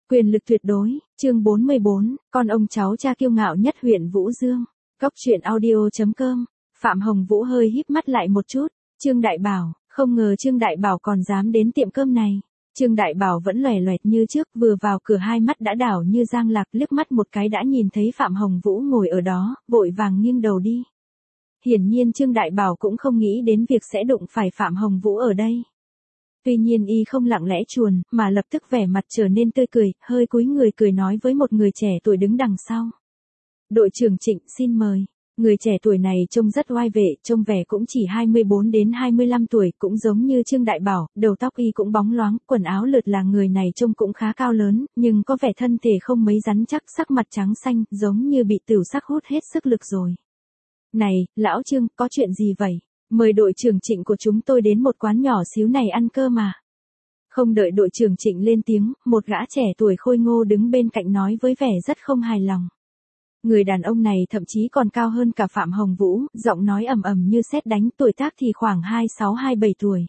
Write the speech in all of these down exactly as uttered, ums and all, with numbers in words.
Quyền lực tuyệt đối, chương bốn mươi bốn, con ông cháu cha kiêu ngạo nhất huyện Vũ Dương. Cốc truyện audio chấm com, Phạm Hồng Vũ hơi híp mắt lại một chút, Trương Đại Bảo, không ngờ Trương Đại Bảo còn dám đến tiệm cơm này. Trương Đại Bảo vẫn loẻ loẹt như trước, vừa vào cửa hai mắt đã đảo như giang lạc, liếc mắt một cái đã nhìn thấy Phạm Hồng Vũ ngồi ở đó, vội vàng nghiêng đầu đi. Hiển nhiên Trương Đại Bảo cũng không nghĩ đến việc sẽ đụng phải Phạm Hồng Vũ ở đây. Tuy nhiên y không lặng lẽ chuồn, mà lập tức vẻ mặt trở nên tươi cười, hơi cúi người cười nói với một người trẻ tuổi đứng đằng sau. Đội trưởng Trịnh, xin mời. Người trẻ tuổi này trông rất oai vệ, trông vẻ cũng chỉ hai mươi bốn đến hai mươi lăm tuổi, cũng giống như Trương Đại Bảo, đầu tóc y cũng bóng loáng, quần áo lượt là người này trông cũng khá cao lớn, nhưng có vẻ thân thể không mấy rắn chắc, sắc mặt trắng xanh, giống như bị tửu sắc hút hết sức lực rồi. Này, lão Trương, có chuyện gì vậy? Mời đội trưởng Trịnh của chúng tôi đến một quán nhỏ xíu này ăn cơm mà. Không đợi đội trưởng Trịnh lên tiếng, một gã trẻ tuổi khôi ngô đứng bên cạnh nói với vẻ rất không hài lòng. Người đàn ông này thậm chí còn cao hơn cả Phạm Hồng Vũ, giọng nói ầm ầm như sét đánh, tuổi tác thì khoảng hai mươi sáu hai mươi bảy tuổi.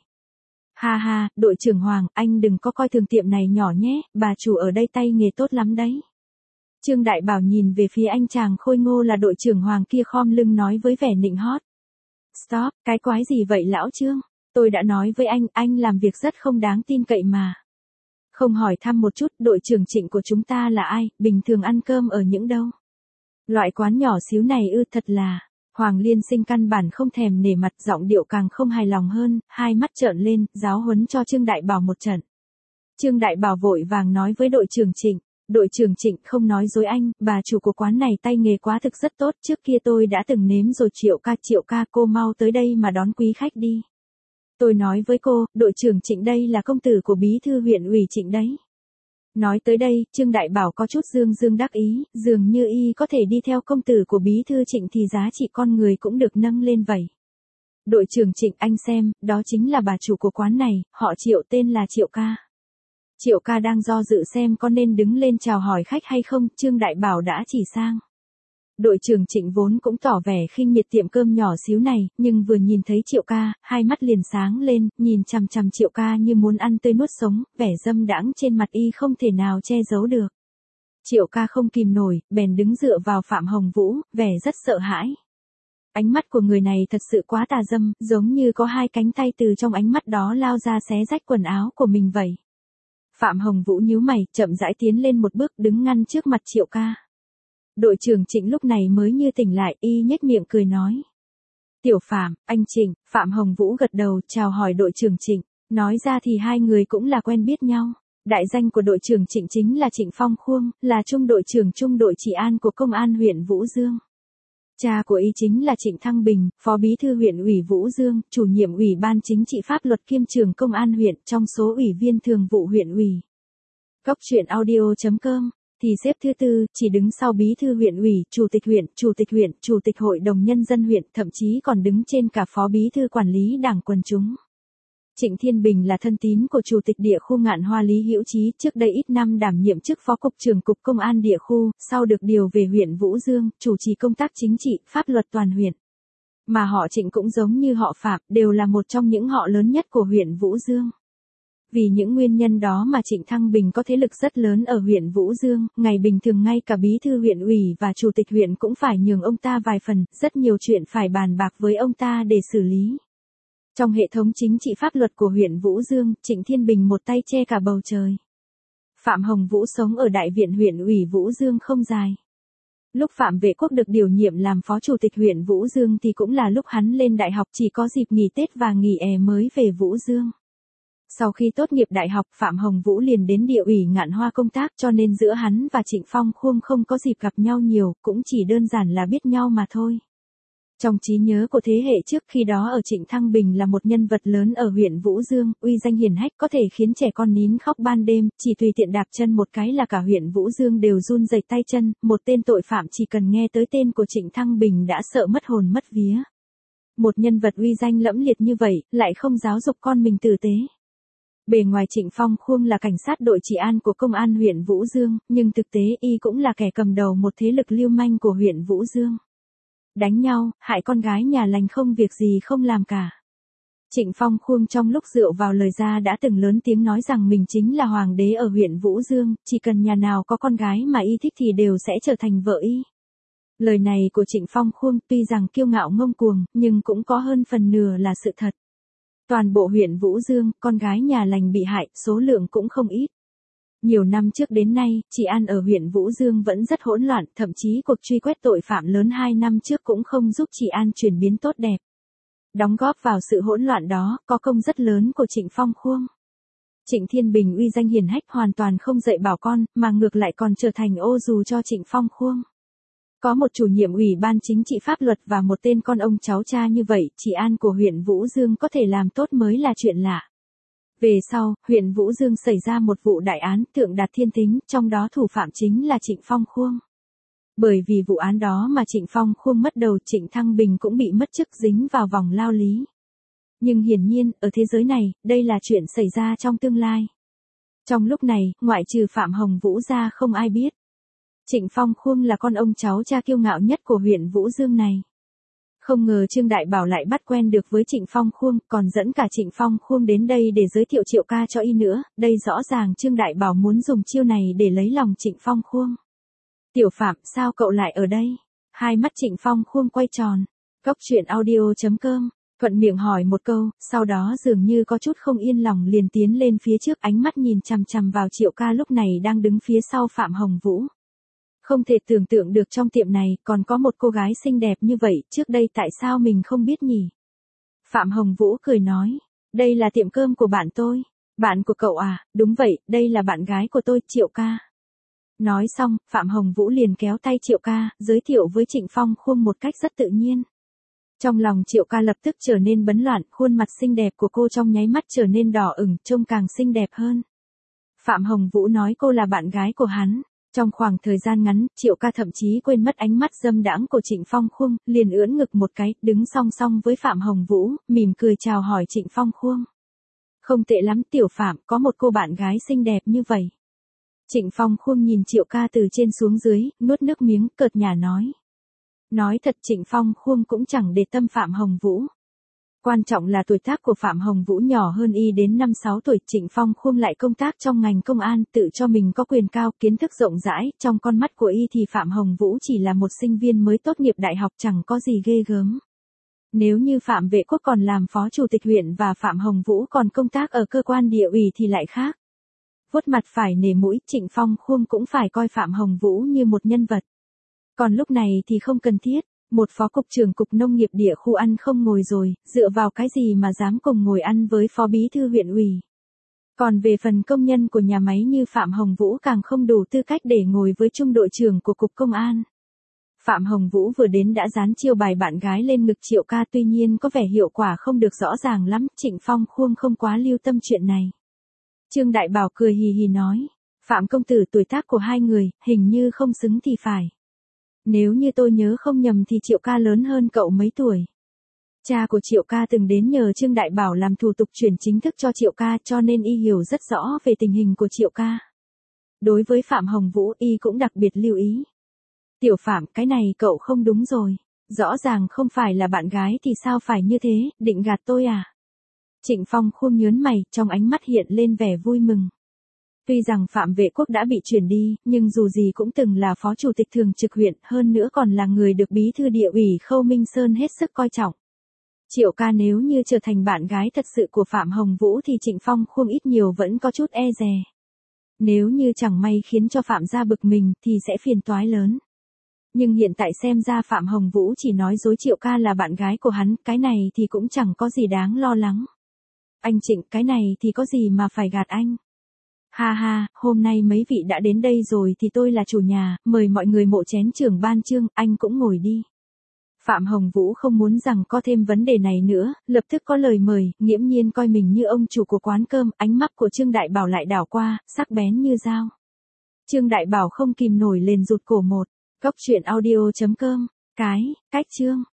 Ha ha, đội trưởng Hoàng, anh đừng có coi thường tiệm này nhỏ nhé, bà chủ ở đây tay nghề tốt lắm đấy. Trương Đại Bảo nhìn về phía anh chàng khôi ngô là đội trưởng Hoàng kia khom lưng nói với vẻ nịnh hót. Stop, cái quái gì vậy lão Trương? Tôi đã nói với anh, anh làm việc rất không đáng tin cậy mà. Không hỏi thăm một chút, đội trưởng Trịnh của chúng ta là ai, bình thường ăn cơm ở những đâu? Loại quán nhỏ xíu này ư, thật là. Hoàng Liên Sinh căn bản không thèm nể mặt, giọng điệu càng không hài lòng hơn, hai mắt trợn lên, giáo huấn cho Trương Đại Bảo một trận. Trương Đại Bảo vội vàng nói với đội trưởng Trịnh. Đội trưởng Trịnh, không nói dối anh, bà chủ của quán này tay nghề quá thực rất tốt, trước kia tôi đã từng nếm rồi. Triệu ca, Triệu ca, cô mau tới đây mà đón quý khách đi. Tôi nói với cô, đội trưởng Trịnh đây là công tử của bí thư huyện ủy Trịnh đấy. Nói tới đây, Trương Đại Bảo có chút dương dương đắc ý, dường như y có thể đi theo công tử của bí thư Trịnh thì giá trị con người cũng được nâng lên vậy. Đội trưởng Trịnh, anh xem, đó chính là bà chủ của quán này, họ Triệu, tên là Triệu ca. Triệu ca đang do dự xem có nên đứng lên chào hỏi khách hay không, Trương Đại Bảo đã chỉ sang. Đội trưởng Trịnh vốn cũng tỏ vẻ khinh miệt tiệm cơm nhỏ xíu này, nhưng vừa nhìn thấy Triệu ca, hai mắt liền sáng lên, nhìn chằm chằm Triệu ca như muốn ăn tươi nuốt sống, vẻ dâm đãng trên mặt y không thể nào che giấu được. Triệu ca không kìm nổi, bèn đứng dựa vào Phạm Hồng Vũ, vẻ rất sợ hãi. Ánh mắt của người này thật sự quá tà dâm, giống như có hai cánh tay từ trong ánh mắt đó lao ra xé rách quần áo của mình vậy. Phạm Hồng Vũ nhíu mày, chậm rãi tiến lên một bước đứng ngăn trước mặt Triệu ca. Đội trưởng Trịnh lúc này mới như tỉnh lại, y nhếch miệng cười nói. Tiểu Phạm, anh Trịnh. Phạm Hồng Vũ gật đầu chào hỏi đội trưởng Trịnh, nói ra thì hai người cũng là quen biết nhau. Đại danh của đội trưởng Trịnh chính là Trịnh Phong Khuông, là trung đội trưởng trung đội trị an của công an huyện Vũ Dương. Cha của y chính là Trịnh Thăng Bình, phó bí thư huyện ủy Vũ Dương, chủ nhiệm ủy ban chính trị pháp luật kiêm trưởng công an huyện, trong số ủy viên thường vụ huyện ủy. Cốc truyện audio chấm com, thì xếp thứ tư, chỉ đứng sau bí thư huyện ủy, chủ tịch huyện, chủ tịch huyện, chủ tịch hội đồng nhân dân huyện, thậm chí còn đứng trên cả phó bí thư quản lý đảng quần chúng. Trịnh Thiên Bình là thân tín của chủ tịch địa khu Ngạn Hoa Lý Hữu Chí, trước đây ít năm đảm nhiệm chức phó cục trưởng cục công an địa khu, sau được điều về huyện Vũ Dương, chủ trì công tác chính trị, pháp luật toàn huyện. Mà họ Trịnh cũng giống như họ Phạm, đều là một trong những họ lớn nhất của huyện Vũ Dương. Vì những nguyên nhân đó mà Trịnh Thăng Bình có thế lực rất lớn ở huyện Vũ Dương, ngày bình thường ngay cả bí thư huyện ủy và chủ tịch huyện cũng phải nhường ông ta vài phần, rất nhiều chuyện phải bàn bạc với ông ta để xử lý. Trong hệ thống chính trị pháp luật của huyện Vũ Dương, Trịnh Thiên Bình một tay che cả bầu trời. Phạm Hồng Vũ sống ở đại viện huyện ủy Vũ Dương không dài. Lúc Phạm Vệ Quốc được điều nhiệm làm phó chủ tịch huyện Vũ Dương thì cũng là lúc hắn lên đại học, chỉ có dịp nghỉ Tết và nghỉ hè mới về Vũ Dương. Sau khi tốt nghiệp đại học, Phạm Hồng Vũ liền đến địa ủy Ngạn Hoa công tác, cho nên giữa hắn và Trịnh Phong Khuông không có dịp gặp nhau nhiều, cũng chỉ đơn giản là biết nhau mà thôi. Trong trí nhớ của thế hệ trước khi đó ở Trịnh Thăng Bình là một nhân vật lớn ở huyện Vũ Dương, uy danh hiển hách có thể khiến trẻ con nín khóc ban đêm, chỉ tùy tiện đạp chân một cái là cả huyện Vũ Dương đều run rẩy tay chân, một tên tội phạm chỉ cần nghe tới tên của Trịnh Thăng Bình đã sợ mất hồn mất vía. Một nhân vật uy danh lẫm liệt như vậy, lại không giáo dục con mình tử tế. Bề ngoài Trịnh Phong Khuông là cảnh sát đội trị an của công an huyện Vũ Dương, nhưng thực tế y cũng là kẻ cầm đầu một thế lực lưu manh của huyện Vũ Dương. Đánh nhau, hại con gái nhà lành không việc gì không làm cả. Trịnh Phong Khuông trong lúc rượu vào lời ra đã từng lớn tiếng nói rằng mình chính là hoàng đế ở huyện Vũ Dương, chỉ cần nhà nào có con gái mà y thích thì đều sẽ trở thành vợ y. Lời này của Trịnh Phong Khuông tuy rằng kiêu ngạo ngông cuồng, nhưng cũng có hơn phần nửa là sự thật. Toàn bộ huyện Vũ Dương, con gái nhà lành bị hại, số lượng cũng không ít. Nhiều năm trước đến nay, trị an ở huyện Vũ Dương vẫn rất hỗn loạn, thậm chí cuộc truy quét tội phạm lớn hai năm trước cũng không giúp trị an chuyển biến tốt đẹp. Đóng góp vào sự hỗn loạn đó, có công rất lớn của Trịnh Phong Khuông. Trịnh Thiên Bình uy danh hiển hách hoàn toàn không dạy bảo con, mà ngược lại còn trở thành ô dù cho Trịnh Phong Khuông. Có một chủ nhiệm ủy ban chính trị pháp luật và một tên con ông cháu cha như vậy, trị an của huyện Vũ Dương có thể làm tốt mới là chuyện lạ. Về sau, huyện Vũ Dương xảy ra một vụ đại án thượng đạt thiên tính, trong đó thủ phạm chính là Trịnh Phong Khuông. Bởi vì vụ án đó mà Trịnh Phong Khuông mất đầu, Trịnh Thăng Bình cũng bị mất chức, dính vào vòng lao lý. Nhưng hiển nhiên, ở thế giới này, đây là chuyện xảy ra trong tương lai. Trong lúc này, ngoại trừ Phạm Hồng Vũ ra không ai biết. Trịnh Phong Khuông là con ông cháu cha kiêu ngạo nhất của huyện Vũ Dương này. Không ngờ Trương Đại Bảo lại bắt quen được với Trịnh Phong Khuông, còn dẫn cả Trịnh Phong Khuông đến đây để giới thiệu Triệu ca cho y nữa, đây rõ ràng Trương Đại Bảo muốn dùng chiêu này để lấy lòng Trịnh Phong Khuông. Tiểu Phạm, sao cậu lại ở đây? Hai mắt Trịnh Phong Khuông quay tròn. Cốc truyện audio chấm com, thuận miệng hỏi một câu, sau đó dường như có chút không yên lòng liền tiến lên phía trước, ánh mắt nhìn chằm chằm vào Triệu ca lúc này đang đứng phía sau Phạm Hồng Vũ. Không thể tưởng tượng được trong tiệm này còn có một cô gái xinh đẹp như vậy, trước đây tại sao mình không biết nhỉ? Phạm Hồng Vũ cười nói, đây là tiệm cơm của bạn tôi. Bạn của cậu à? Đúng vậy, đây là bạn gái của tôi, Triệu ca. Nói xong, Phạm Hồng Vũ liền kéo tay Triệu ca, giới thiệu với Trịnh Phong Khuông một cách rất tự nhiên. Trong lòng Triệu ca lập tức trở nên bấn loạn, khuôn mặt xinh đẹp của cô trong nháy mắt trở nên đỏ ửng, trông càng xinh đẹp hơn. Phạm Hồng Vũ nói cô là bạn gái của hắn. Trong khoảng thời gian ngắn, Triệu ca thậm chí quên mất ánh mắt dâm đãng của Trịnh Phong Khuông, liền ưỡn ngực một cái, đứng song song với Phạm Hồng Vũ, mỉm cười chào hỏi Trịnh Phong Khuông. Không tệ lắm Tiểu Phạm, có một cô bạn gái xinh đẹp như vậy. Trịnh Phong Khuông nhìn Triệu ca từ trên xuống dưới, nuốt nước miếng, cợt nhả nói. Nói thật Trịnh Phong Khuông cũng chẳng để tâm Phạm Hồng Vũ. Quan trọng là tuổi tác của Phạm Hồng Vũ nhỏ hơn y đến năm sáu tuổi, Trịnh Phong Khuông lại công tác trong ngành công an, tự cho mình có quyền cao, kiến thức rộng rãi, trong con mắt của y thì Phạm Hồng Vũ chỉ là một sinh viên mới tốt nghiệp đại học, chẳng có gì ghê gớm. Nếu như Phạm Vệ Quốc còn làm phó chủ tịch huyện và Phạm Hồng Vũ còn công tác ở cơ quan địa ủy thì lại khác. Vuốt mặt phải nể mũi, Trịnh Phong Khuông cũng phải coi Phạm Hồng Vũ như một nhân vật. Còn lúc này thì không cần thiết. Một phó cục trưởng cục nông nghiệp địa khu ăn không ngồi rồi, dựa vào cái gì mà dám cùng ngồi ăn với phó bí thư huyện ủy. Còn về phần công nhân của nhà máy như Phạm Hồng Vũ càng không đủ tư cách để ngồi với trung đội trưởng của cục công an. Phạm Hồng Vũ vừa đến đã dán chiêu bài bạn gái lên ngực Triệu ca, tuy nhiên có vẻ hiệu quả không được rõ ràng lắm, Trịnh Phong Khuông không quá lưu tâm chuyện này. Trương Đại Bảo cười hì hì nói, Phạm công tử tuổi tác của hai người, hình như không xứng thì phải. Nếu như tôi nhớ không nhầm thì Triệu ca lớn hơn cậu mấy tuổi. Cha của Triệu ca từng đến nhờ Trương Đại Bảo làm thủ tục chuyển chính thức cho Triệu ca, cho nên y hiểu rất rõ về tình hình của Triệu ca. Đối với Phạm Hồng Vũ y cũng đặc biệt lưu ý. Tiểu Phạm, cái này cậu không đúng rồi. Rõ ràng không phải là bạn gái thì sao phải như thế, định gạt tôi à? Trịnh Phong Khuông nhớn mày, trong ánh mắt hiện lên vẻ vui mừng. Tuy rằng Phạm Vệ Quốc đã bị chuyển đi, nhưng dù gì cũng từng là phó chủ tịch thường trực huyện, hơn nữa còn là người được bí thư địa ủy Khâu Minh Sơn hết sức coi trọng. Triệu ca nếu như trở thành bạn gái thật sự của Phạm Hồng Vũ thì Trịnh Phong Khuông ít nhiều vẫn có chút e dè. Nếu như chẳng may khiến cho Phạm gia bực mình thì sẽ phiền toái lớn. Nhưng hiện tại xem ra Phạm Hồng Vũ chỉ nói dối Triệu ca là bạn gái của hắn, cái này thì cũng chẳng có gì đáng lo lắng. Anh Trịnh, cái này thì có gì mà phải gạt anh. Ha ha, hôm nay mấy vị đã đến đây rồi thì tôi là chủ nhà, mời mọi người mộ chén trưởng ban Trương, anh cũng ngồi đi. Phạm Hồng Vũ không muốn rằng có thêm vấn đề này nữa, lập tức có lời mời, nghiễm nhiên coi mình như ông chủ của quán cơm, ánh mắt của Trương Đại Bảo lại đảo qua, sắc bén như dao. Trương Đại Bảo không kìm nổi liền rụt cổ một, cốc truyện audio chấm com, cái, cách chương.